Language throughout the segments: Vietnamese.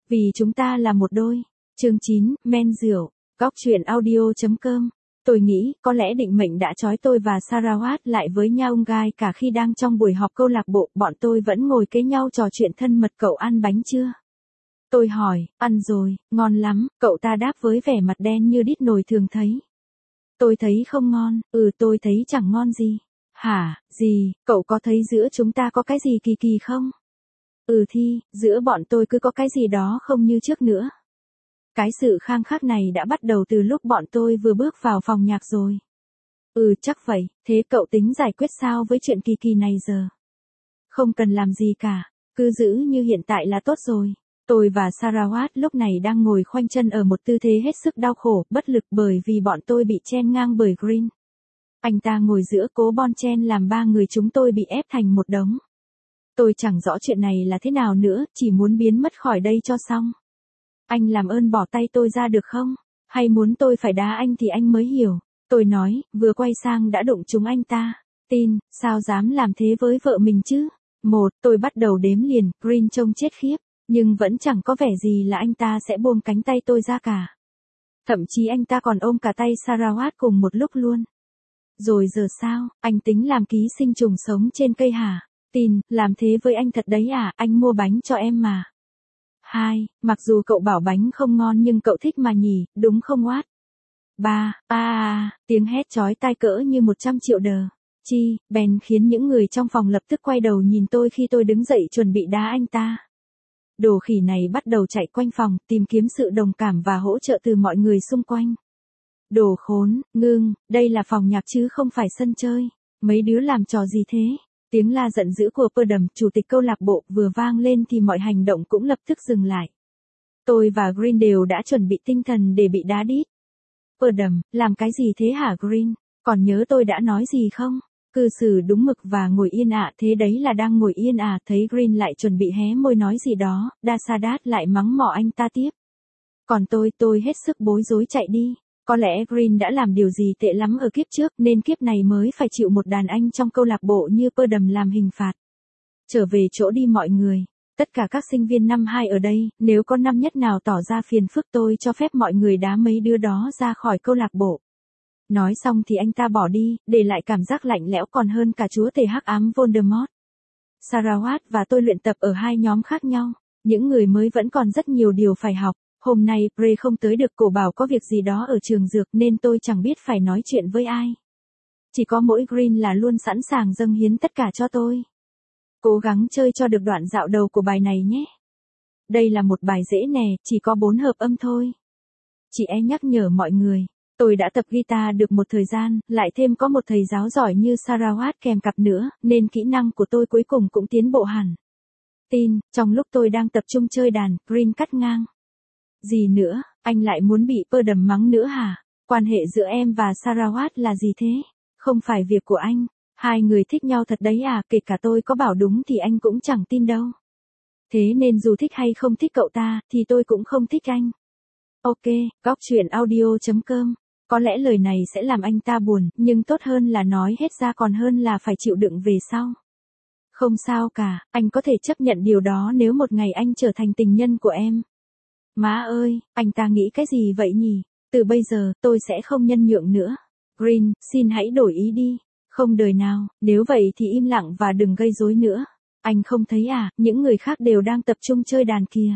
Vì chúng ta là một đôi. Chương 9, men rượu. Góc truyện audio.com. Tôi nghĩ, có lẽ định mệnh đã trói tôi và Sarawat lại với nhau ngay cả khi đang trong buổi họp câu lạc bộ, bọn tôi vẫn ngồi kế nhau trò chuyện thân mật. Cậu ăn bánh chưa? Tôi hỏi, ăn rồi, ngon lắm, cậu ta đáp với vẻ mặt đen như đít nồi thường thấy. Tôi thấy không ngon, tôi thấy chẳng ngon gì. Hả, gì, cậu có thấy giữa chúng ta có cái gì kỳ kỳ không? Thì, giữa bọn tôi cứ có cái gì đó không như trước nữa. Cái sự khăng khắc này đã bắt đầu từ lúc bọn tôi vừa bước vào phòng nhạc rồi. Chắc vậy, thế cậu tính giải quyết sao với chuyện kỳ kỳ này giờ? Không cần làm gì cả, cứ giữ như hiện tại là tốt rồi. Tôi và Sarawat lúc này đang ngồi khoanh chân ở một tư thế hết sức đau khổ, bất lực bởi vì bọn tôi bị chen ngang bởi Green. Anh ta ngồi giữa cố bon chen làm ba người chúng tôi bị ép thành một đống. Tôi chẳng rõ chuyện này là thế nào nữa, chỉ muốn biến mất khỏi đây cho xong. Anh làm ơn bỏ tay tôi ra được không? Hay muốn tôi phải đá anh thì anh mới hiểu. Tôi nói, vừa quay sang đã đụng trúng anh ta. Tin, sao dám làm thế với vợ mình chứ? Tôi bắt đầu đếm liền, Green trông chết khiếp. Nhưng vẫn chẳng có vẻ gì là anh ta sẽ buông cánh tay tôi ra cả. Thậm chí anh ta còn ôm cả tay Sarawat cùng một lúc luôn. Rồi giờ sao, anh tính làm ký sinh trùng sống trên cây hả? Tin, làm thế với anh thật đấy à, anh mua bánh cho em mà. 2, mặc dù cậu bảo bánh không ngon nhưng cậu thích mà nhỉ, đúng không Watt? 3, tiếng hét chói tai cỡ như 100 triệu đờ. Bèn khiến những người trong phòng lập tức quay đầu nhìn tôi khi tôi đứng dậy chuẩn bị đá anh ta. Đồ khỉ này bắt đầu chạy quanh phòng, tìm kiếm sự đồng cảm và hỗ trợ từ mọi người xung quanh. Đồ khốn, ngưng, đây là phòng nhạc chứ không phải sân chơi. Mấy đứa làm trò gì thế? Tiếng la giận dữ của Perdam, chủ tịch câu lạc bộ, vừa vang lên thì mọi hành động cũng lập tức dừng lại. Tôi và Green đều đã chuẩn bị tinh thần để bị đá đít. Perdam, làm cái gì thế hả Green? Còn nhớ tôi đã nói gì không? Cư xử đúng mực và ngồi yên ạ. Thế đấy là đang ngồi yên à? Thấy Green lại chuẩn bị hé môi nói gì đó, Dasadat lại mắng mỏ anh ta tiếp. Còn tôi hết sức bối rối chạy đi. Có lẽ Green đã làm điều gì tệ lắm ở kiếp trước nên kiếp này mới phải chịu một đàn anh trong câu lạc bộ như Perdam làm hình phạt. Trở về chỗ đi mọi người. Tất cả các sinh viên năm 2 ở đây, nếu có năm nhất nào tỏ ra phiền phức tôi cho phép mọi người đá mấy đứa đó ra khỏi câu lạc bộ. Nói xong thì anh ta bỏ đi, để lại cảm giác lạnh lẽo còn hơn cả chúa tể hắc ám Voldemort. Sarawat và tôi luyện tập ở hai nhóm khác nhau. Những người mới vẫn còn rất nhiều điều phải học. Hôm nay, Pre không tới được, cổ bảo có việc gì đó ở trường dược nên tôi chẳng biết phải nói chuyện với ai. Chỉ có mỗi Green là luôn sẵn sàng dâng hiến tất cả cho tôi. Cố gắng chơi cho được đoạn dạo đầu của bài này nhé. Đây là một bài dễ nè, chỉ có 4 hợp âm thôi. Chị nhắc nhở mọi người, tôi đã tập guitar được một thời gian, lại thêm có một thầy giáo giỏi như Sarawat kèm cặp nữa, nên kỹ năng của tôi cuối cùng cũng tiến bộ hẳn. Tin, trong lúc tôi đang tập trung chơi đàn, Green cắt ngang. Gì nữa, anh lại muốn bị Perdam mắng nữa hả? Quan hệ giữa em và Sarawat là gì thế? Không phải việc của anh. Hai người thích nhau thật đấy à, kể cả tôi có bảo đúng thì anh cũng chẳng tin đâu. Thế nên dù thích hay không thích cậu ta, thì tôi cũng không thích anh. Ok, góc truyện audio.com. Có lẽ lời này sẽ làm anh ta buồn, nhưng tốt hơn là nói hết ra còn hơn là phải chịu đựng về sau. Không sao cả, anh có thể chấp nhận điều đó nếu một ngày anh trở thành tình nhân của em. Má ơi, anh ta nghĩ cái gì vậy nhỉ? Từ bây giờ, tôi sẽ không nhân nhượng nữa. Green, xin hãy đổi ý đi. Không đời nào, nếu vậy thì im lặng và đừng gây rối nữa. Anh không thấy à, những người khác đều đang tập trung chơi đàn kìa.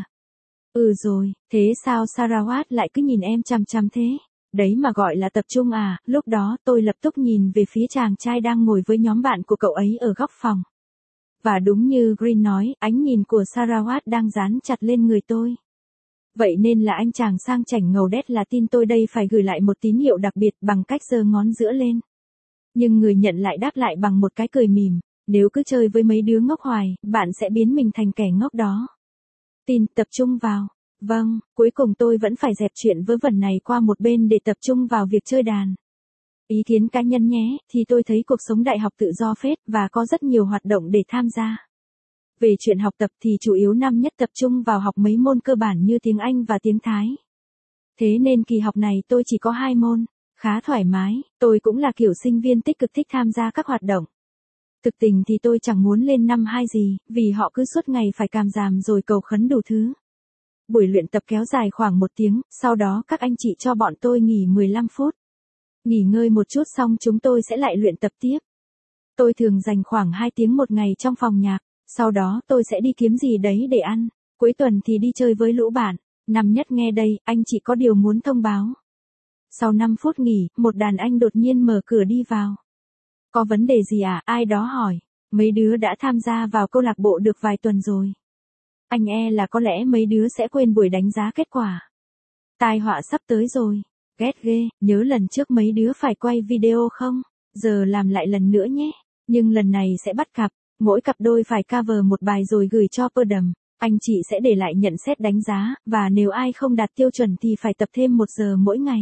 Rồi, thế sao Sarawat lại cứ nhìn em chằm chằm thế? Đấy mà gọi là tập trung à? Lúc đó tôi lập tức nhìn về phía chàng trai đang ngồi với nhóm bạn của cậu ấy ở góc phòng. Và đúng như Green nói, ánh nhìn của Sarawat đang dán chặt lên người tôi. Vậy nên là anh chàng sang chảnh ngầu đét là tin tôi đây phải gửi lại một tín hiệu đặc biệt bằng cách giơ ngón giữa lên. Nhưng người nhận lại đáp lại bằng một cái cười mỉm. Nếu cứ chơi với mấy đứa ngốc hoài, bạn sẽ biến mình thành kẻ ngốc đó. Tin, tập trung vào. Vâng, cuối cùng tôi vẫn phải dẹp chuyện vớ vẩn này qua một bên để tập trung vào việc chơi đàn. Ý kiến cá nhân nhé, thì tôi thấy cuộc sống đại học tự do phết và có rất nhiều hoạt động để tham gia. Về chuyện học tập thì chủ yếu năm nhất tập trung vào học mấy môn cơ bản như tiếng Anh và tiếng Thái. Thế nên kỳ học này tôi chỉ có 2 môn, khá thoải mái, tôi cũng là kiểu sinh viên tích cực thích tham gia các hoạt động. Thực tình thì tôi chẳng muốn lên năm 2 gì, vì họ cứ suốt ngày phải càm ràm rồi cầu khấn đủ thứ. Buổi luyện tập kéo dài khoảng 1 tiếng, sau đó các anh chị cho bọn tôi nghỉ 15 phút. Nghỉ ngơi một chút xong chúng tôi sẽ lại luyện tập tiếp. Tôi thường dành khoảng 2 tiếng một ngày trong phòng nhạc, sau đó tôi sẽ đi kiếm gì đấy để ăn, cuối tuần thì đi chơi với lũ bạn. Năm Nhất nghe đây, anh chị có điều muốn thông báo. Sau 5 phút nghỉ, một đàn anh đột nhiên mở cửa đi vào. Có vấn đề gì à? Ai đó hỏi. Mấy đứa đã tham gia vào câu lạc bộ được vài tuần rồi. Anh là có lẽ mấy đứa sẽ quên buổi đánh giá kết quả. Tai họa sắp tới rồi. Ghét ghê, nhớ lần trước mấy đứa phải quay video không? Giờ làm lại lần nữa nhé. Nhưng lần này sẽ bắt cặp, mỗi cặp đôi phải cover một bài rồi gửi cho Perdam. Anh chị sẽ để lại nhận xét đánh giá, và nếu ai không đạt tiêu chuẩn thì phải tập thêm 1 giờ mỗi ngày.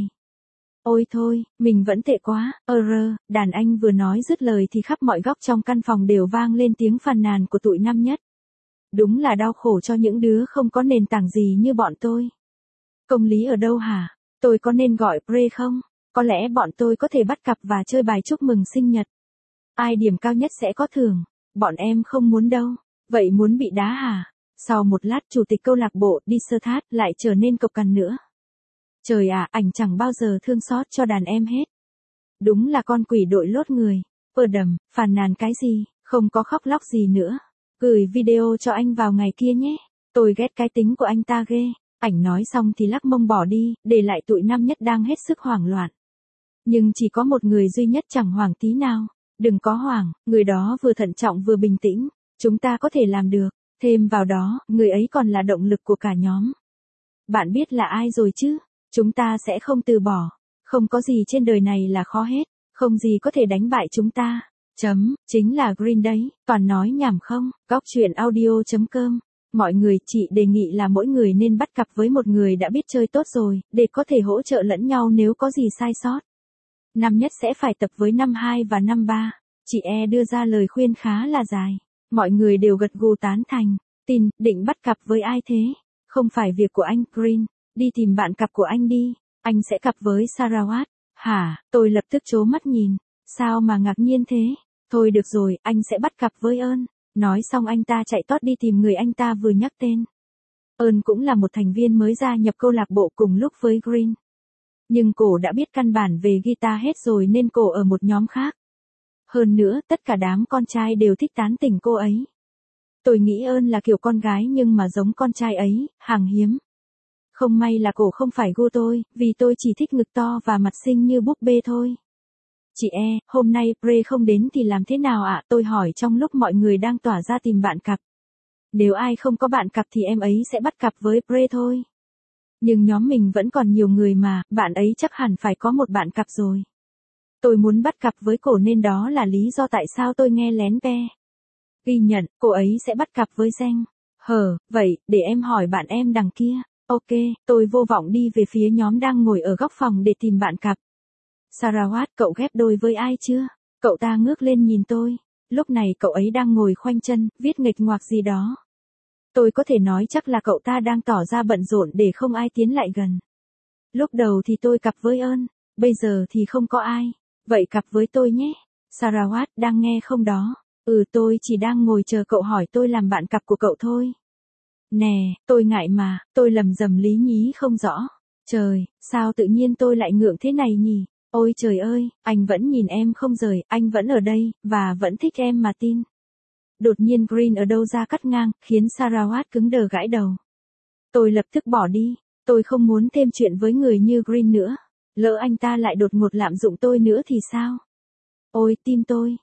Ôi thôi, mình vẫn tệ quá, đàn anh vừa nói dứt lời thì khắp mọi góc trong căn phòng đều vang lên tiếng phàn nàn của tụi Năm Nhất. Đúng là đau khổ cho những đứa không có nền tảng gì như bọn tôi. Công lý ở đâu hả? Tôi có nên gọi Pre không? Có lẽ bọn tôi có thể bắt cặp và chơi bài chúc mừng sinh nhật. Ai điểm cao nhất sẽ có thưởng. Bọn em không muốn đâu. Vậy muốn bị đá hả? Sau một lát chủ tịch câu lạc bộ đi sơ thát lại trở nên cộc cằn nữa. Trời ạ, ảnh chẳng bao giờ thương xót cho đàn em hết. Đúng là con quỷ đội lốt người. Perdam, phàn nàn cái gì, không có khóc lóc gì nữa. Gửi video cho anh vào ngày kia nhé. Tôi ghét cái tính của anh ta ghê. Ảnh nói xong thì lắc mông bỏ đi, để lại tụi Năm Nhất đang hết sức hoảng loạn. Nhưng chỉ có một người duy nhất chẳng hoảng tí nào. Đừng có hoảng, người đó vừa thận trọng vừa bình tĩnh. Chúng ta có thể làm được. Thêm vào đó, người ấy còn là động lực của cả nhóm. Bạn biết là ai rồi chứ? Chúng ta sẽ không từ bỏ. Không có gì trên đời này là khó hết. Không gì có thể đánh bại chúng ta. Chính là Green đấy. Toàn nói nhảm không? Góc chuyện audio.com. Mọi người, chị đề nghị là mỗi người nên bắt cặp với một người đã biết chơi tốt rồi, để có thể hỗ trợ lẫn nhau nếu có gì sai sót. Năm Nhất sẽ phải tập với năm 2 và năm 3. Chị đưa ra lời khuyên khá là dài. Mọi người đều gật gù tán thành. Tin, định bắt cặp với ai thế? Không phải việc của anh, Green. Đi tìm bạn cặp của anh đi. Anh sẽ cặp với Sarawat. Hả? Tôi lập tức trố mắt nhìn. Sao mà ngạc nhiên thế? Thôi được rồi, anh sẽ bắt cặp với Ơn. Nói xong anh ta chạy tót đi tìm người anh ta vừa nhắc tên. Ơn cũng là một thành viên mới gia nhập câu lạc bộ cùng lúc với Green. Nhưng cổ đã biết căn bản về guitar hết rồi nên cổ ở một nhóm khác. Hơn nữa, tất cả đám con trai đều thích tán tỉnh cô ấy. Tôi nghĩ Ơn là kiểu con gái nhưng mà giống con trai ấy, hàng hiếm. Không may là cổ không phải gu tôi, vì tôi chỉ thích ngực to và mặt xinh như búp bê thôi. Chị hôm nay Pre không đến thì làm thế nào ạ? Tôi hỏi trong lúc mọi người đang tỏa ra tìm bạn cặp. Nếu ai không có bạn cặp thì em ấy sẽ bắt cặp với Pre thôi. Nhưng nhóm mình vẫn còn nhiều người mà, bạn ấy chắc hẳn phải có một bạn cặp rồi. Tôi muốn bắt cặp với cổ nên đó là lý do tại sao tôi nghe lén Pe. Ghi nhận, cô ấy sẽ bắt cặp với Danh. Vậy, để em hỏi bạn em đằng kia. Ok, tôi vô vọng đi về phía nhóm đang ngồi ở góc phòng để tìm bạn cặp. Sarawat, cậu ghép đôi với ai chưa? Cậu ta ngước lên nhìn tôi. Lúc này cậu ấy đang ngồi khoanh chân, viết nghịch ngoạc gì đó. Tôi có thể nói chắc là cậu ta đang tỏ ra bận rộn để không ai tiến lại gần. Lúc đầu thì tôi cặp với Ơn, bây giờ thì không có ai. Vậy cặp với tôi nhé. Sarawat, đang nghe không đó? Tôi chỉ đang ngồi chờ cậu hỏi tôi làm bạn cặp của cậu thôi. Nè, tôi ngại mà, tôi lầm rầm lý nhí không rõ. Trời, sao tự nhiên tôi lại ngượng thế này nhỉ? Ôi trời ơi, anh vẫn nhìn em không rời, anh vẫn ở đây, và vẫn thích em mà tin. Đột nhiên Green ở đâu ra cắt ngang, khiến Sarawat cứng đờ gãi đầu. Tôi lập tức bỏ đi, tôi không muốn thêm chuyện với người như Green nữa. Lỡ anh ta lại đột ngột lạm dụng tôi nữa thì sao? Ôi tim tôi,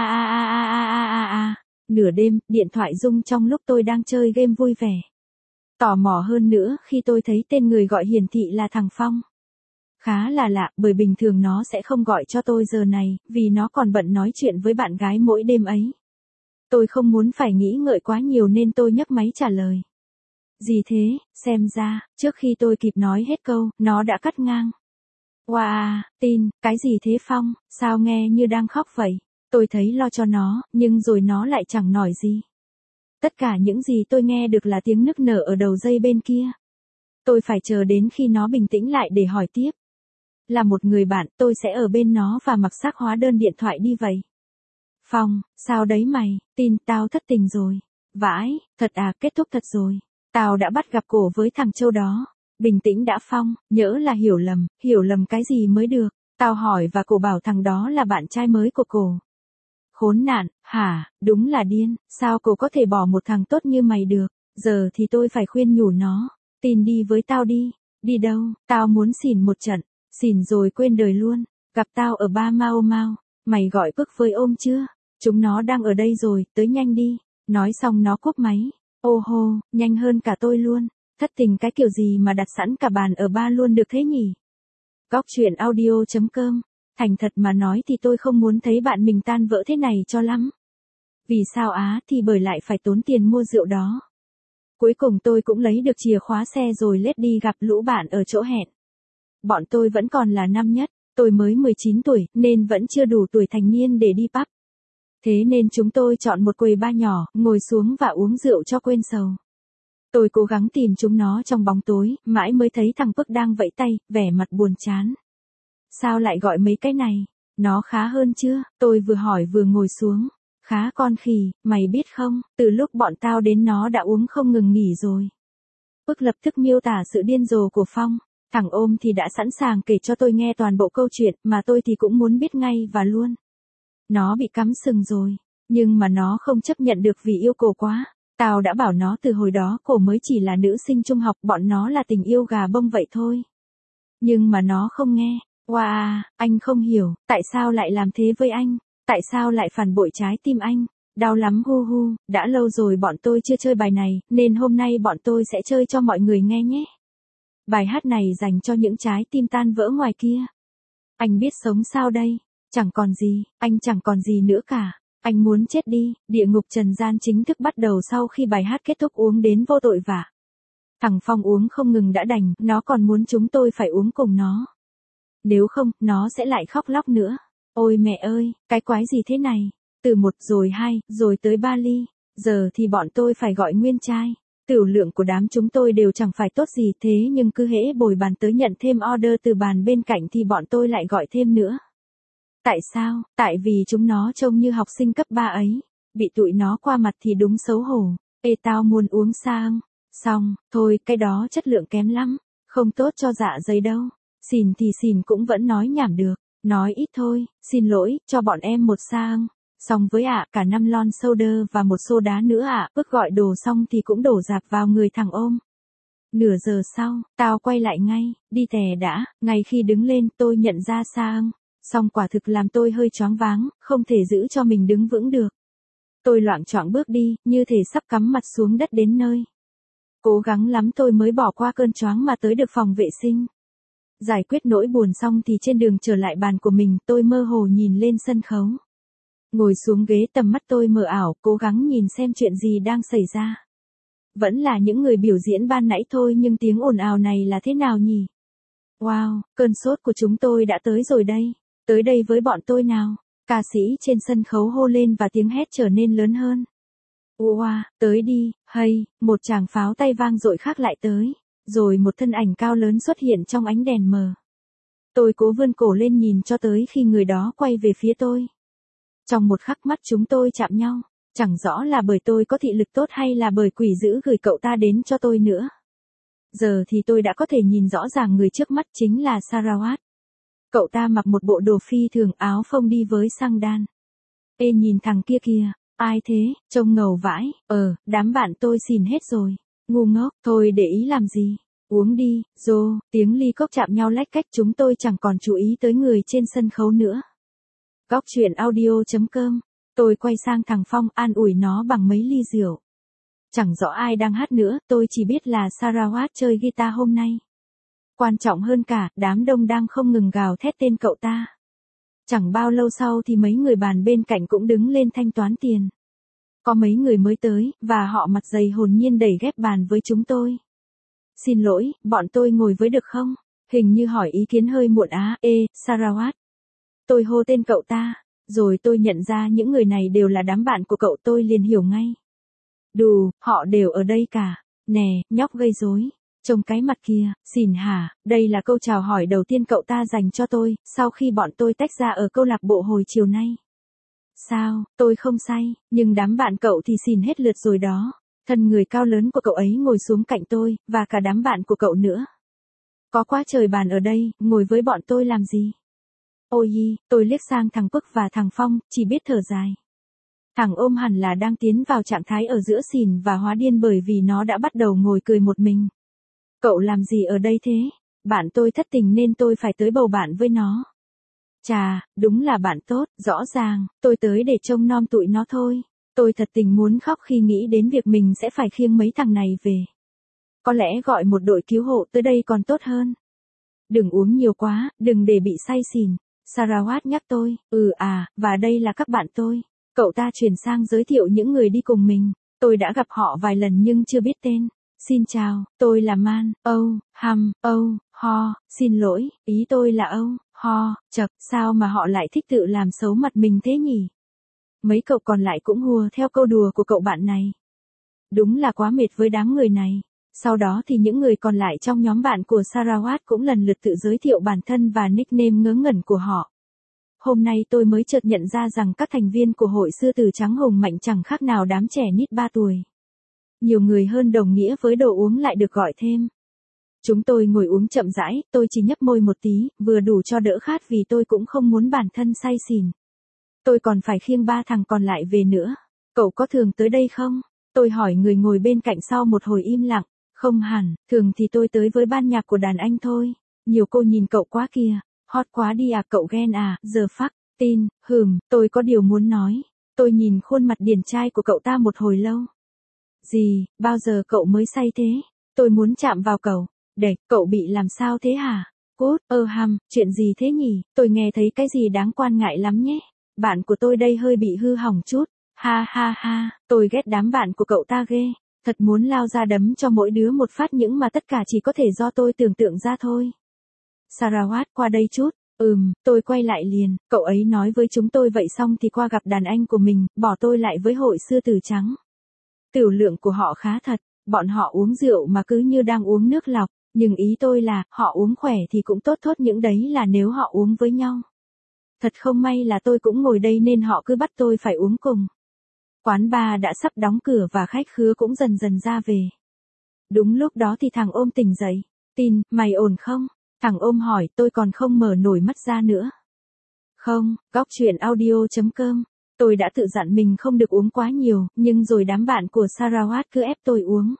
Nửa đêm, điện thoại rung trong lúc tôi đang chơi game vui vẻ. Tò mò hơn nữa khi tôi thấy tên người gọi hiển thị là thằng Phong. Khá là lạ, bởi bình thường nó sẽ không gọi cho tôi giờ này, vì nó còn bận nói chuyện với bạn gái mỗi đêm ấy. Tôi không muốn phải nghĩ ngợi quá nhiều nên tôi nhấc máy trả lời. Gì thế, xem ra, trước khi tôi kịp nói hết câu, nó đã cắt ngang. Wow, tin, cái gì thế Phong, sao nghe như đang khóc vậy? Tôi thấy lo cho nó, nhưng rồi nó lại chẳng nói gì. Tất cả những gì tôi nghe được là tiếng nức nở ở đầu dây bên kia. Tôi phải chờ đến khi nó bình tĩnh lại để hỏi tiếp. Là một người bạn, tôi sẽ ở bên nó và mặc xác hóa đơn điện thoại đi vậy. Phong, sao đấy mày, tin tao thất tình rồi. Vãi, thật à, kết thúc thật rồi. Tao đã bắt gặp cổ với thằng Châu đó. Bình tĩnh đã Phong, nhỡ là hiểu lầm cái gì mới được. Tao hỏi và cổ bảo thằng đó là bạn trai mới của cổ. Khốn nạn, hả, đúng là điên, sao cô có thể bỏ một thằng tốt như mày được, giờ thì tôi phải khuyên nhủ nó, tin đi với tao đi, đi đâu, tao muốn xỉn một trận, xỉn rồi quên đời luôn, gặp tao ở Ba Mau Mau, mày gọi Bức với ôm chưa, chúng nó đang ở đây rồi, tới nhanh đi, nói xong nó cúp máy, ô hô, nhanh hơn cả tôi luôn, thất tình cái kiểu gì mà đặt sẵn cả bàn ở ba luôn được thế nhỉ. Góc chuyện audio.com. Thành thật mà nói thì tôi không muốn thấy bạn mình tan vỡ thế này cho lắm. Vì sao á thì bởi lại phải tốn tiền mua rượu đó. Cuối cùng tôi cũng lấy được chìa khóa xe rồi lết đi gặp lũ bạn ở chỗ hẹn. Bọn tôi vẫn còn là năm nhất, tôi mới 19 tuổi nên vẫn chưa đủ tuổi thành niên để đi pub. Thế nên chúng tôi chọn một quầy bar nhỏ, ngồi xuống và uống rượu cho quên sầu. Tôi cố gắng tìm chúng nó trong bóng tối, mãi mới thấy thằng Phước đang vẫy tay, vẻ mặt buồn chán. Sao lại gọi mấy cái này? Nó khá hơn chưa? Tôi vừa hỏi vừa ngồi xuống. Khá con khỉ, mày biết không, từ lúc bọn tao đến nó đã uống không ngừng nghỉ rồi. Phước lập tức miêu tả sự điên rồ của Phong. Thằng ôm thì đã sẵn sàng kể cho tôi nghe toàn bộ câu chuyện, mà tôi thì cũng muốn biết ngay và luôn. Nó bị cắm sừng rồi, nhưng mà nó không chấp nhận được vì yêu cổ quá. Tao đã bảo nó từ hồi đó cổ mới chỉ là nữ sinh trung học, bọn nó là tình yêu gà bông vậy thôi. Nhưng mà nó không nghe. Wow, anh không hiểu, tại sao lại làm thế với anh? Tại sao lại phản bội trái tim anh? Đau lắm hu hu, đã lâu rồi bọn tôi chưa chơi bài này, nên hôm nay bọn tôi sẽ chơi cho mọi người nghe nhé. Bài hát này dành cho những trái tim tan vỡ ngoài kia. Anh biết sống sao đây? Chẳng còn gì, anh chẳng còn gì nữa cả. Anh muốn chết đi, địa ngục trần gian chính thức bắt đầu sau khi bài hát kết thúc uống đến vô tội vạ. Thằng Phong uống không ngừng đã đành, nó còn muốn chúng tôi phải uống cùng nó. Nếu không, nó sẽ lại khóc lóc nữa. Ôi mẹ ơi, cái quái gì thế này? Từ 1 rồi 2, rồi tới 3 ly. Giờ thì bọn tôi phải gọi nguyên chai. Tửu lượng của đám chúng tôi đều chẳng phải tốt gì thế nhưng cứ hễ bồi bàn tới nhận thêm order từ bàn bên cạnh thì bọn tôi lại gọi thêm nữa. Tại sao? Tại vì chúng nó trông như học sinh cấp 3 ấy. Bị tụi nó qua mặt thì đúng xấu hổ. Ê tao muốn uống sang. Xong, thôi cái đó chất lượng kém lắm. Không tốt cho dạ dày đâu. Xỉn thì xỉn cũng vẫn nói nhảm được. Nói ít thôi, xin lỗi, cho bọn em một sang. Xong với cả 5 lon soda và một xô đá nữa Ước gọi đồ xong thì cũng đổ dạp vào người thằng ôm. Nửa giờ sau, tao quay lại ngay, đi tè đã, ngay khi đứng lên tôi nhận ra sang. Xong quả thực làm tôi hơi choáng váng, không thể giữ cho mình đứng vững được. Tôi loạng choạng bước đi, như thể sắp cắm mặt xuống đất đến nơi. Cố gắng lắm tôi mới bỏ qua cơn choáng mà tới được phòng vệ sinh. Giải quyết nỗi buồn xong thì trên đường trở lại bàn của mình tôi mơ hồ nhìn lên sân khấu. Ngồi xuống ghế tầm mắt tôi mờ ảo, cố gắng nhìn xem chuyện gì đang xảy ra. Vẫn là những người biểu diễn ban nãy thôi nhưng tiếng ồn ào này là thế nào nhỉ? Wow, cơn sốt của chúng tôi đã tới rồi đây. Tới đây với bọn tôi nào. Ca sĩ trên sân khấu hô lên và tiếng hét trở nên lớn hơn. Wow, tới đi, hay, một tràng pháo tay vang dội khác lại tới. Rồi một thân ảnh cao lớn xuất hiện trong ánh đèn mờ. Tôi cố vươn cổ lên nhìn cho tới khi người đó quay về phía tôi. Trong một khắc mắt chúng tôi chạm nhau, chẳng rõ là bởi tôi có thị lực tốt hay là bởi quỷ dữ gửi cậu ta đến cho tôi nữa. Giờ thì tôi đã có thể nhìn rõ ràng người trước mắt chính là Sarawat. Cậu ta mặc một bộ đồ phi thường áo phông đi với sang đan. Ê nhìn thằng kia kìa, ai thế, trông ngầu vãi, đám bạn tôi xỉn hết rồi. Ngu ngốc, thôi để ý làm gì. Uống đi, rô, tiếng ly cốc chạm nhau lách cách chúng tôi chẳng còn chú ý tới người trên sân khấu nữa. Góc chuyện audio.com. Tôi quay sang thằng Phong an ủi nó bằng mấy ly rượu. Chẳng rõ ai đang hát nữa, tôi chỉ biết là Sarawat chơi guitar hôm nay. Quan trọng hơn cả, đám đông đang không ngừng gào thét tên cậu ta. Chẳng bao lâu sau thì mấy người bàn bên cạnh cũng đứng lên thanh toán tiền. Có mấy người mới tới, và họ mặt dày hồn nhiên đẩy ghép bàn với chúng tôi. Xin lỗi, bọn tôi ngồi với được không? Hình như hỏi ý kiến hơi muộn Sarawat. Tôi hô tên cậu ta, rồi tôi nhận ra những người này đều là đám bạn của cậu tôi liền hiểu ngay. Đù, họ đều ở đây cả. Nè, nhóc gây rối. Trông cái mặt kia, xỉn hả, đây là câu chào hỏi đầu tiên cậu ta dành cho tôi, sau khi bọn tôi tách ra ở câu lạc bộ hồi chiều nay. Sao, tôi không say, nhưng đám bạn cậu thì xỉn hết lượt rồi đó. Thân người cao lớn của cậu ấy ngồi xuống cạnh tôi, và cả đám bạn của cậu nữa. Có quá trời bàn ở đây, ngồi với bọn tôi làm gì? Ôi, tôi liếc sang thằng Phước và thằng Phong, chỉ biết thở dài. Thằng ôm hẳn là đang tiến vào trạng thái ở giữa xỉn và hóa điên bởi vì nó đã bắt đầu ngồi cười một mình. Cậu làm gì ở đây thế? Bạn tôi thất tình nên tôi phải tới bầu bạn với nó. Chà, đúng là bạn tốt, rõ ràng, tôi tới để trông nom tụi nó thôi. Tôi thật tình muốn khóc khi nghĩ đến việc mình sẽ phải khiêng mấy thằng này về. Có lẽ gọi một đội cứu hộ tới đây còn tốt hơn. Đừng uống nhiều quá, đừng để bị say xỉn. Sarawat nhắc tôi, và đây là các bạn tôi. Cậu ta chuyển sang giới thiệu những người đi cùng mình. Tôi đã gặp họ vài lần nhưng chưa biết tên. Xin chào, tôi là Man, Ho, xin lỗi, ý tôi là Ho, chập, sao mà họ lại thích tự làm xấu mặt mình thế nhỉ? Mấy cậu còn lại cũng hùa theo câu đùa của cậu bạn này. Đúng là quá mệt với đám người này. Sau đó thì những người còn lại trong nhóm bạn của Sarawat cũng lần lượt tự giới thiệu bản thân và nickname ngớ ngẩn của họ. Hôm nay tôi mới chợt nhận ra rằng các thành viên của hội sư tử trắng hùng mạnh chẳng khác nào đám trẻ nít 3 tuổi. Nhiều người hơn đồng nghĩa với đồ uống lại được gọi thêm. Chúng tôi ngồi uống chậm rãi, tôi chỉ nhấp môi một tí, vừa đủ cho đỡ khát vì tôi cũng không muốn bản thân say xỉn. Tôi còn phải khiêng 3 thằng còn lại về nữa. Cậu có thường tới đây không? Tôi hỏi người ngồi bên cạnh sau một hồi im lặng. Không hẳn, thường thì tôi tới với ban nhạc của đàn anh thôi. Nhiều cô nhìn cậu quá kìa, hot quá đi à, cậu ghen à, giờ phắc, tin, tôi có điều muốn nói. Tôi nhìn khuôn mặt điển trai của cậu ta một hồi lâu. Gì, bao giờ cậu mới say thế? Tôi muốn chạm vào cậu. Để, cậu bị làm sao thế hả? Cút, chuyện gì thế nhỉ? Tôi nghe thấy cái gì đáng quan ngại lắm nhé. Bạn của tôi đây hơi bị hư hỏng chút. Ha, tôi ghét đám bạn của cậu ta ghê. Thật muốn lao ra đấm cho mỗi đứa một phát nhưng mà tất cả chỉ có thể do tôi tưởng tượng ra thôi. Sarawat qua đây chút. Tôi quay lại liền, cậu ấy nói với chúng tôi vậy xong thì qua gặp đàn anh của mình, bỏ tôi lại với hội sư tử trắng. Tiểu lượng của họ khá thật, bọn họ uống rượu mà cứ như đang uống nước lọc, nhưng ý tôi là, họ uống khỏe thì cũng tốt thốt những đấy là nếu họ uống với nhau. Thật không may là tôi cũng ngồi đây nên họ cứ bắt tôi phải uống cùng. Quán bar đã sắp đóng cửa và khách khứa cũng dần dần ra về. Đúng lúc đó thì thằng ôm tỉnh dậy. Tin, mày ổn không? Thằng ôm hỏi, tôi còn không mở nổi mắt ra nữa. Không, góc chuyện audio.com. Tôi đã tự dặn mình không được uống quá nhiều, nhưng rồi đám bạn của Sarawat cứ ép tôi uống.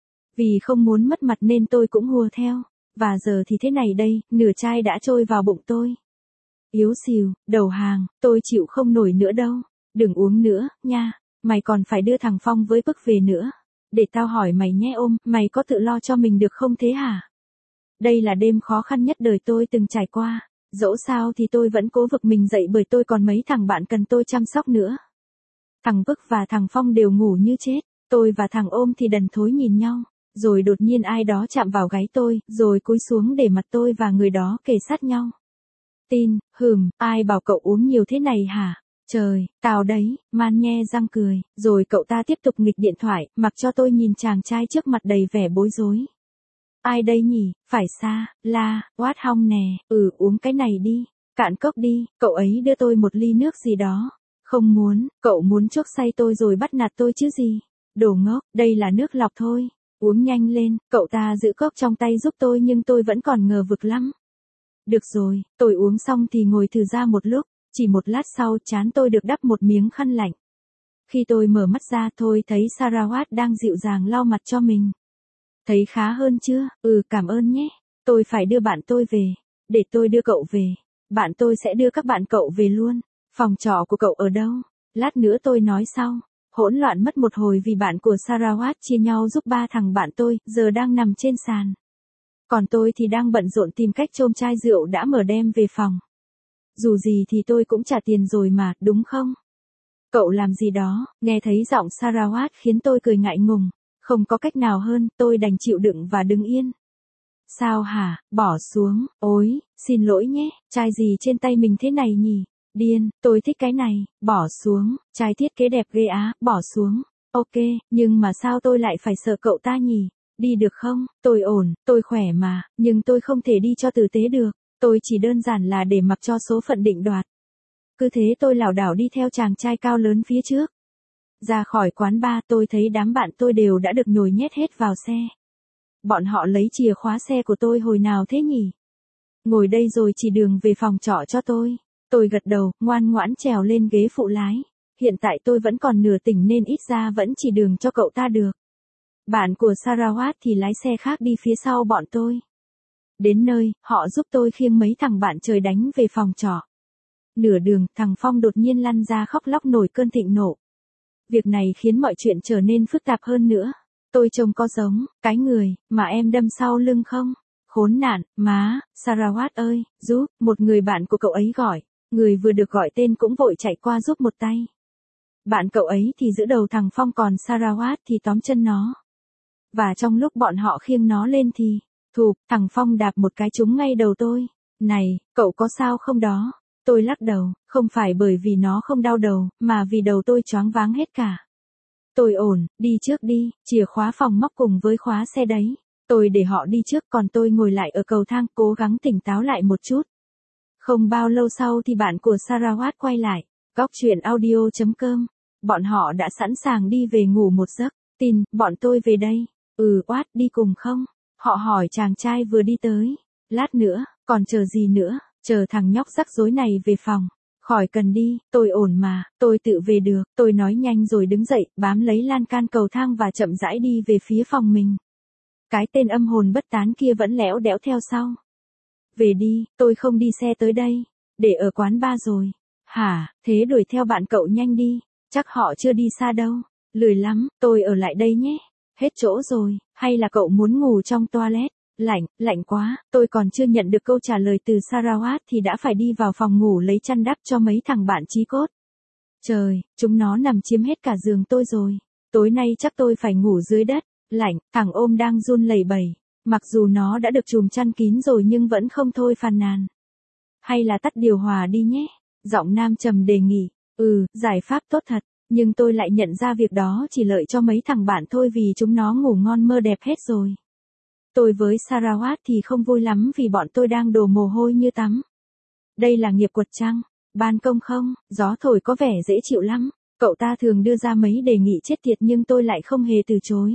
Vì không muốn mất mặt nên tôi cũng hùa theo. Và giờ thì thế này đây, nửa chai đã trôi vào bụng tôi. Yếu xìu, đầu hàng, tôi chịu không nổi nữa đâu. Đừng uống nữa, nha. Mày còn phải đưa thằng Phong với Bức về nữa. Để tao hỏi mày nhé mày có tự lo cho mình được không thế hả? Đây là đêm khó khăn nhất đời tôi từng trải qua. Dẫu sao thì tôi vẫn cố vực mình dậy bởi tôi còn mấy thằng bạn cần tôi chăm sóc nữa. Thằng Bức và thằng Phong đều ngủ như chết. Tôi và thằng ôm thì đần thối nhìn nhau. Rồi đột nhiên ai đó chạm vào gáy tôi, rồi cúi xuống để mặt tôi và người đó kề sát nhau. Tin, ai bảo cậu uống nhiều thế này hả? Trời, tao đấy, Man nhe răng cười, rồi cậu ta tiếp tục nghịch điện thoại, mặc cho tôi nhìn chàng trai trước mặt đầy vẻ bối rối. Ai đây nhỉ, phải What hong nè, uống cái này đi, cạn cốc đi, cậu ấy đưa tôi một ly nước gì đó. Không muốn, cậu muốn chuốc say tôi rồi bắt nạt tôi chứ gì. Đồ ngốc, đây là nước lọc thôi, uống nhanh lên, cậu ta giữ cốc trong tay giúp tôi nhưng tôi vẫn còn ngờ vực lắm. Được rồi, tôi uống xong thì ngồi thử ra một lúc, chỉ một lát sau trán tôi được đắp một miếng khăn lạnh. Khi tôi mở mắt ra tôi thấy Sarawat đang dịu dàng lau mặt cho mình. Thấy khá hơn chưa? Cảm ơn nhé. Tôi phải đưa bạn tôi về. Để tôi đưa cậu về. Bạn tôi sẽ đưa các bạn cậu về luôn. Phòng trọ của cậu ở đâu? Lát nữa tôi nói sau. Hỗn loạn mất một hồi vì bạn của Sarawat chia nhau giúp 3 thằng bạn tôi, giờ đang nằm trên sàn. Còn tôi thì đang bận rộn tìm cách chôm chai rượu đã mở đem về phòng. Dù gì thì tôi cũng trả tiền rồi mà, đúng không? Cậu làm gì đó, nghe thấy giọng Sarawat khiến tôi cười ngại ngùng. Không có cách nào hơn, tôi đành chịu đựng và đứng yên. Sao hả, bỏ xuống, ôi, xin lỗi nhé, chai gì trên tay mình thế này nhỉ? Điên, tôi thích cái này, bỏ xuống, chai thiết kế đẹp ghê á, bỏ xuống. Ok, nhưng mà sao tôi lại phải sợ cậu ta nhỉ? Đi được không? Tôi ổn, tôi khỏe mà, nhưng tôi không thể đi cho tử tế được. Tôi chỉ đơn giản là để mặc cho số phận định đoạt. Cứ thế tôi lảo đảo đi theo chàng trai cao lớn phía trước. Ra khỏi quán bar tôi thấy đám bạn tôi đều đã được nhồi nhét hết vào xe. Bọn họ lấy chìa khóa xe của tôi hồi nào thế nhỉ? Ngồi đây rồi chỉ đường về phòng trọ cho tôi. Tôi gật đầu, ngoan ngoãn trèo lên ghế phụ lái. Hiện tại tôi vẫn còn nửa tỉnh nên ít ra vẫn chỉ đường cho cậu ta được. Bạn của Sarawat thì lái xe khác đi phía sau bọn tôi. Đến nơi, họ giúp tôi khiêng mấy thằng bạn trời đánh về phòng trọ. Nửa đường, thằng Phong đột nhiên lăn ra khóc lóc nổi cơn thịnh nộ. Việc này khiến mọi chuyện trở nên phức tạp hơn nữa. Tôi trông có giống cái người mà em đâm sau lưng không? Khốn nạn, má, Sarawat ơi, giúp, một người bạn của cậu ấy gọi. Người vừa được gọi tên cũng vội chạy qua giúp một tay. Bạn cậu ấy thì giữ đầu thằng Phong còn Sarawat thì tóm chân nó. Và trong lúc bọn họ khiêng nó lên thì, thụp, thằng Phong đạp một cái trúng ngay đầu tôi. Này, cậu có sao không đó? Tôi lắc đầu, không phải bởi vì nó không đau đầu, mà vì đầu tôi choáng váng hết cả. Tôi ổn, đi trước đi, chìa khóa phòng móc cùng với khóa xe đấy. Tôi để họ đi trước còn tôi ngồi lại ở cầu thang cố gắng tỉnh táo lại một chút. Không bao lâu sau thì bạn của Sarawat quay lại. Góc chuyện audio.com. Bọn họ đã sẵn sàng đi về ngủ một giấc. Tin, bọn tôi về đây. Oát, đi cùng không? Họ hỏi chàng trai vừa đi tới. Lát nữa, còn chờ gì nữa? Chờ thằng nhóc rắc rối này về phòng. Khỏi cần đi, tôi ổn mà, tôi tự về được. Tôi nói nhanh rồi đứng dậy, bám lấy lan can cầu thang và chậm rãi đi về phía phòng mình. Cái tên âm hồn bất tán kia vẫn lẽo đẽo theo sau. Về đi, tôi không đi xe tới đây. Để ở quán bar rồi. Hả, thế đuổi theo bạn cậu nhanh đi. Chắc họ chưa đi xa đâu. Lười lắm, tôi ở lại đây nhé. Hết chỗ rồi, hay là cậu muốn ngủ trong toilet? Lạnh quá, tôi còn chưa nhận được câu trả lời từ Sarawat thì đã phải đi vào phòng ngủ lấy chăn đắp cho mấy thằng bạn chí cốt. Trời, chúng nó nằm chiếm hết cả giường tôi rồi. Tối nay chắc tôi phải ngủ dưới đất. Lạnh, thằng ôm đang run lẩy bẩy. Mặc dù nó đã được chùm chăn kín rồi nhưng vẫn không thôi phàn nàn. Hay là tắt điều hòa đi nhé. Giọng nam trầm đề nghị. Giải pháp tốt thật. Nhưng tôi lại nhận ra việc đó chỉ lợi cho mấy thằng bạn thôi vì chúng nó ngủ ngon mơ đẹp hết rồi. Tôi với Sarawat thì không vui lắm vì bọn tôi đang đổ mồ hôi như tắm. Đây là nghiệp quật chăng? Ban công không? Gió thổi có vẻ dễ chịu lắm. Cậu ta thường đưa ra mấy đề nghị chết tiệt nhưng tôi lại không hề từ chối.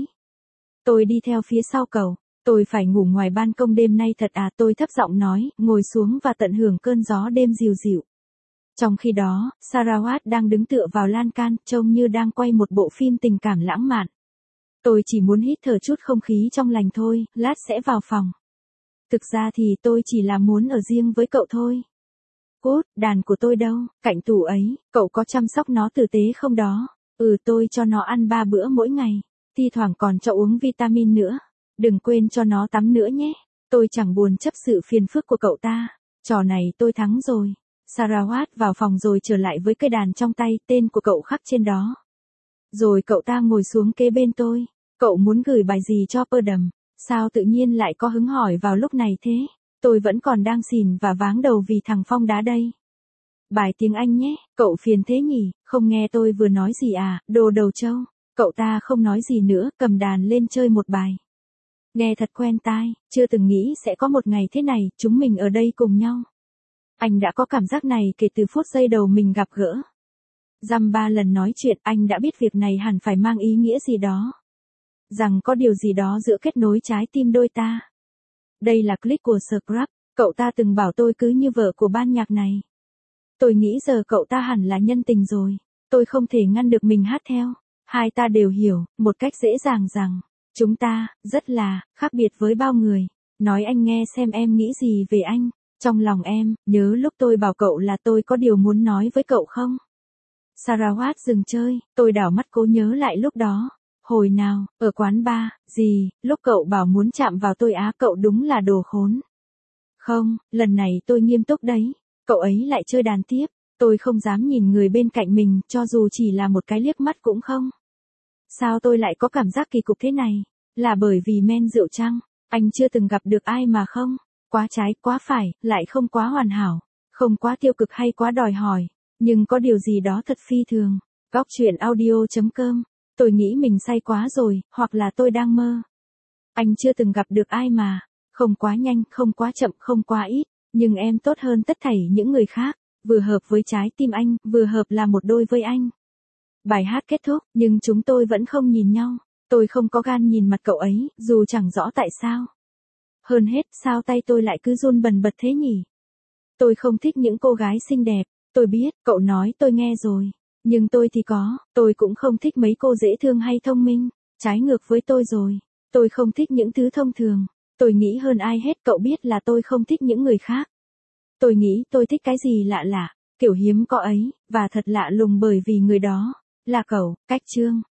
Tôi đi theo phía sau cậu. Tôi phải ngủ ngoài ban công đêm nay thật à? Tôi thấp giọng nói, ngồi xuống và tận hưởng cơn gió đêm dịu dịu. Trong khi đó, Sarawat đang đứng tựa vào lan can, trông như đang quay một bộ phim tình cảm lãng mạn. Tôi chỉ muốn hít thở chút không khí trong lành thôi, lát sẽ vào phòng. Thực ra thì tôi chỉ là muốn ở riêng với cậu thôi. Cút, đàn của tôi đâu, cạnh tủ ấy, cậu có chăm sóc nó tử tế không đó? Tôi cho nó ăn 3 bữa mỗi ngày, thi thoảng còn cho uống vitamin nữa. Đừng quên cho nó tắm nữa nhé. Tôi chẳng buồn chấp sự phiền phức của cậu ta. Trò này tôi thắng rồi. Sarawat vào phòng rồi trở lại với cây đàn trong tay, tên của cậu khắc trên đó. Rồi cậu ta ngồi xuống kế bên tôi. Cậu muốn gửi bài gì cho Perdam? Sao tự nhiên lại có hứng hỏi vào lúc này thế? Tôi vẫn còn đang xỉn và váng đầu vì thằng Phong đá đây. Bài tiếng Anh nhé, cậu phiền thế nhỉ, không nghe tôi vừa nói gì à, đồ đầu trâu. Cậu ta không nói gì nữa, cầm đàn lên chơi một bài. Nghe thật quen tai, chưa từng nghĩ sẽ có một ngày thế này, chúng mình ở đây cùng nhau. Anh đã có cảm giác này kể từ phút giây đầu mình gặp gỡ. Dăm 3 lần nói chuyện, anh đã biết việc này hẳn phải mang ý nghĩa gì đó. Rằng có điều gì đó giữa kết nối trái tim đôi ta. Đây là click của Scrub, cậu ta từng bảo tôi cứ như vợ của ban nhạc này. Tôi nghĩ giờ cậu ta hẳn là nhân tình rồi. Tôi không thể ngăn được mình hát theo. Hai ta đều hiểu, một cách dễ dàng rằng, chúng ta, rất là, khác biệt với bao người. Nói anh nghe xem em nghĩ gì về anh. Trong lòng em, nhớ lúc tôi bảo cậu là tôi có điều muốn nói với cậu không? Sarawat dừng chơi, tôi đảo mắt cố nhớ lại lúc đó. Hồi nào, ở quán bar, gì, lúc cậu bảo muốn chạm vào tôi á, cậu đúng là đồ khốn. Không, lần này tôi nghiêm túc đấy. Cậu ấy lại chơi đàn tiếp. Tôi không dám nhìn người bên cạnh mình, cho dù chỉ là một cái liếc mắt cũng không. Sao tôi lại có cảm giác kỳ cục thế này? Là bởi vì men rượu chăng? Anh chưa từng gặp được ai mà không? Quá trái, quá phải, lại không quá hoàn hảo. Không quá tiêu cực hay quá đòi hỏi. Nhưng có điều gì đó thật phi thường. Góc chuyện audio.com. Tôi nghĩ mình say quá rồi, hoặc là tôi đang mơ. Anh chưa từng gặp được ai mà. Không quá nhanh, không quá chậm, không quá ít. Nhưng em tốt hơn tất thảy những người khác. Vừa hợp với trái tim anh, vừa hợp là một đôi với anh. Bài hát kết thúc, nhưng chúng tôi vẫn không nhìn nhau. Tôi không có gan nhìn mặt cậu ấy, dù chẳng rõ tại sao. Hơn hết, sao tay tôi lại cứ run bần bật thế nhỉ? Tôi không thích những cô gái xinh đẹp. Tôi biết, cậu nói tôi nghe rồi. Nhưng tôi thì tôi cũng không thích mấy cô dễ thương hay thông minh. Trái ngược với tôi rồi. Tôi không thích những thứ thông thường. Tôi nghĩ hơn ai hết cậu biết là tôi không thích những người khác. Tôi nghĩ tôi thích cái gì lạ lạ, kiểu hiếm có ấy, và thật lạ lùng bởi vì người đó là cậu. Cách chương